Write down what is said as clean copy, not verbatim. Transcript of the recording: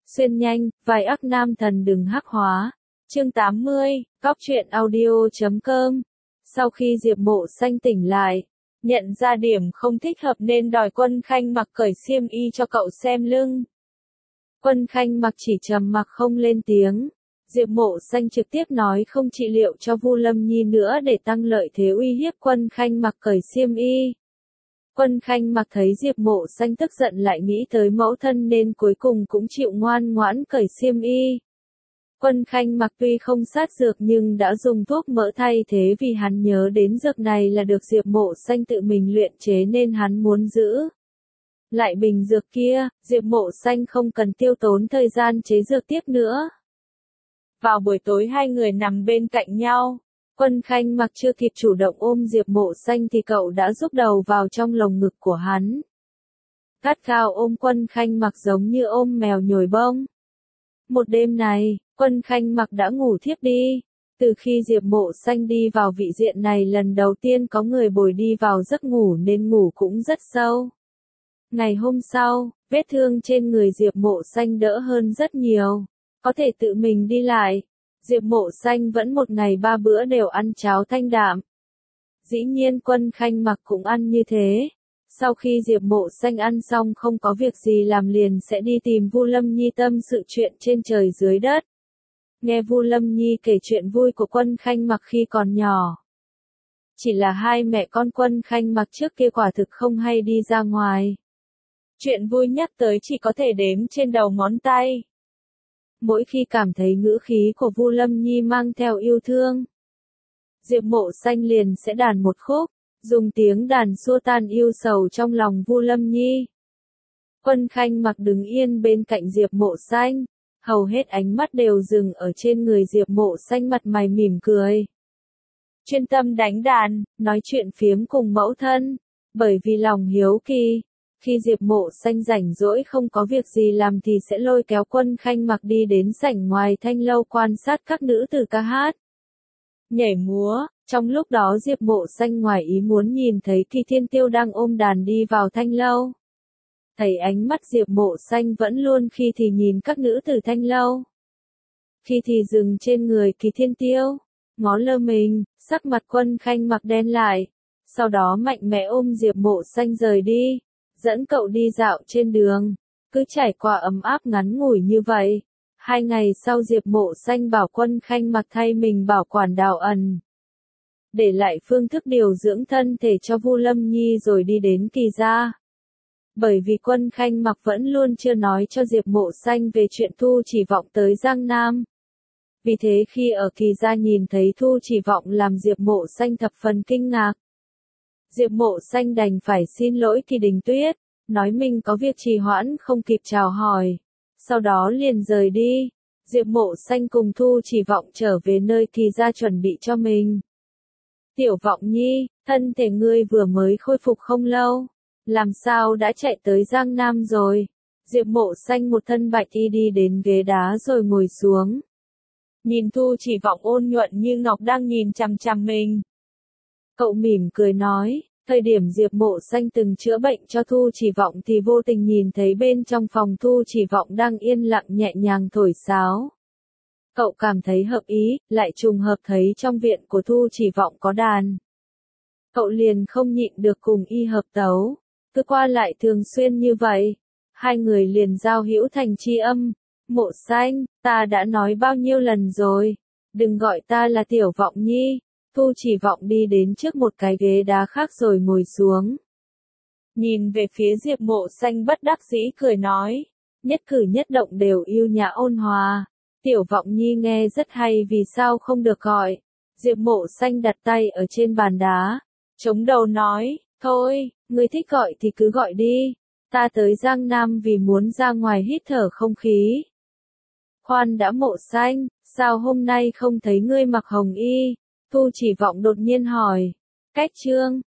Xuyên nhanh, vai ác nam thần đừng hắc hóa. Chương 80, Cóc truyện audio.com. Sau khi Diệp Mộ Xanh tỉnh lại, nhận ra điểm không thích hợp nên đòi Quân Khanh Mặc cởi xiêm y cho cậu xem lưng. Quân Khanh Mặc chỉ trầm mặc không lên tiếng. Diệp Mộ Xanh trực tiếp nói không trị liệu cho Vu Lâm Nhi nữa để tăng lợi thế uy hiếp Quân Khanh Mặc cởi xiêm y. Quân Khanh Mặc thấy Diệp Mộ Xanh tức giận lại nghĩ tới mẫu thân nên cuối cùng cũng chịu ngoan ngoãn cởi xiêm y. Quân Khanh Mặc tuy không sát dược nhưng đã dùng thuốc mỡ thay thế vì hắn nhớ đến dược này là được Diệp Mộ Xanh tự mình luyện chế nên hắn muốn giữ lại bình dược kia. Diệp Mộ Xanh không cần tiêu tốn thời gian chế dược tiếp nữa. Vào buổi tối hai người nằm bên cạnh nhau. Quân Khanh Mặc chưa kịp chủ động ôm Diệp Mộ Xanh thì cậu đã rúc đầu vào trong lồng ngực của hắn. Gắt gao ôm Quân Khanh Mặc giống như ôm mèo nhồi bông. Một đêm này, Quân Khanh Mặc đã ngủ thiếp đi. Từ khi Diệp Mộ Xanh đi vào vị diện này lần đầu tiên có người bồi đi vào giấc ngủ nên ngủ cũng rất sâu. Ngày hôm sau, vết thương trên người Diệp Mộ Xanh đỡ hơn rất nhiều. Có thể tự mình đi lại. Diệp Mộ Xanh vẫn một ngày 3 bữa đều ăn cháo thanh đạm. Dĩ nhiên Quân Khanh Mặc cũng ăn như thế. Sau khi Diệp Mộ Xanh ăn xong không có việc gì làm liền sẽ đi tìm Vu Lâm Nhi tâm sự chuyện trên trời dưới đất. Nghe Vu Lâm Nhi kể chuyện vui của Quân Khanh Mặc khi còn nhỏ. Chỉ là hai mẹ con Quân Khanh Mặc trước kia quả thực không hay đi ra ngoài. Chuyện vui nhắc tới chỉ có thể đếm trên đầu ngón tay. Mỗi khi cảm thấy ngữ khí của Vu Lâm Nhi mang theo yêu thương, Diệp Mộ Xanh liền sẽ đàn một khúc, dùng tiếng đàn xua tan yêu sầu trong lòng Vu Lâm Nhi. Quân Khanh Mặc đứng yên bên cạnh Diệp Mộ Xanh, hầu hết ánh mắt đều dừng ở trên người Diệp Mộ Xanh, mặt mày mỉm cười. Chuyên tâm đánh đàn, nói chuyện phiếm cùng mẫu thân, bởi vì lòng hiếu kỳ. Khi Diệp Mộ Xanh rảnh rỗi không có việc gì làm thì sẽ lôi kéo Quân Khanh Mặc đi đến sảnh ngoài thanh lâu quan sát các nữ tử ca hát, nhảy múa. Trong lúc đó Diệp Mộ Xanh ngoài ý muốn nhìn thấy Kỳ Thiên Tiêu đang ôm đàn đi vào thanh lâu. Thấy ánh mắt Diệp Mộ Xanh vẫn luôn khi thì nhìn các nữ tử thanh lâu, khi thì dừng trên người Kỳ Thiên Tiêu, ngó lơ mình, sắc mặt Quân Khanh Mặc đen lại, sau đó mạnh mẽ ôm Diệp Mộ Xanh rời đi. Dẫn cậu đi dạo trên đường, cứ trải qua ấm áp ngắn ngủi như vậy. 2 ngày sau Diệp Mộ Xanh bảo Quân Khanh Mặc thay mình bảo quản Đào Ẩn, để lại phương thức điều dưỡng thân thể cho Vu Lâm Nhi rồi đi đến Kỳ gia. Bởi vì Quân Khanh Mặc vẫn luôn chưa nói cho Diệp Mộ Xanh về chuyện Thu Chỉ Vọng tới Giang Nam. Vì thế khi ở Kỳ gia nhìn thấy Thu Chỉ Vọng làm Diệp Mộ Xanh thập phần kinh ngạc. Diệp Mộ Xanh đành phải xin lỗi Kỳ Đình Tuyết, nói mình có việc trì hoãn không kịp chào hỏi. Sau đó liền rời đi. Diệp Mộ Xanh cùng Thu Chỉ Vọng trở về nơi Kỳ gia chuẩn bị cho mình. Tiểu Vọng Nhi, thân thể ngươi vừa mới khôi phục không lâu, làm sao đã chạy tới Giang Nam rồi? Diệp Mộ Xanh một thân bạch y đi đến ghế đá rồi ngồi xuống. Nhìn Thu Chỉ Vọng ôn nhuận như ngọc đang nhìn chằm chằm mình. Cậu mỉm cười nói, thời điểm Diệp Mộ Xanh từng chữa bệnh cho Thu Chỉ Vọng thì vô tình nhìn thấy bên trong phòng Thu Chỉ Vọng đang yên lặng nhẹ nhàng thổi sáo. Cậu cảm thấy hợp ý, lại trùng hợp thấy trong viện của Thu Chỉ Vọng có đàn. Cậu liền không nhịn được cùng y hợp tấu, cứ qua lại thường xuyên như vậy. Hai người liền giao hữu thành tri âm. Mộ Xanh, ta đã nói bao nhiêu lần rồi, đừng gọi ta là Tiểu Vọng Nhi. Thu Chỉ Vọng đi đến trước một cái ghế đá khác rồi ngồi xuống. Nhìn về phía Diệp Mộ Xanh bất đắc dĩ cười nói, nhất cử nhất động đều yêu nhã ôn hòa. Tiểu Vọng Nhi nghe rất hay, vì sao không được gọi? Diệp Mộ Xanh đặt tay ở trên bàn đá, chống đầu nói, thôi, ngươi thích gọi thì cứ gọi đi. Ta tới Giang Nam vì muốn ra ngoài hít thở không khí. Khoan đã Mộ Xanh, sao hôm nay không thấy ngươi mặc hồng y? Thu Chỉ Vọng đột nhiên hỏi. Cách chương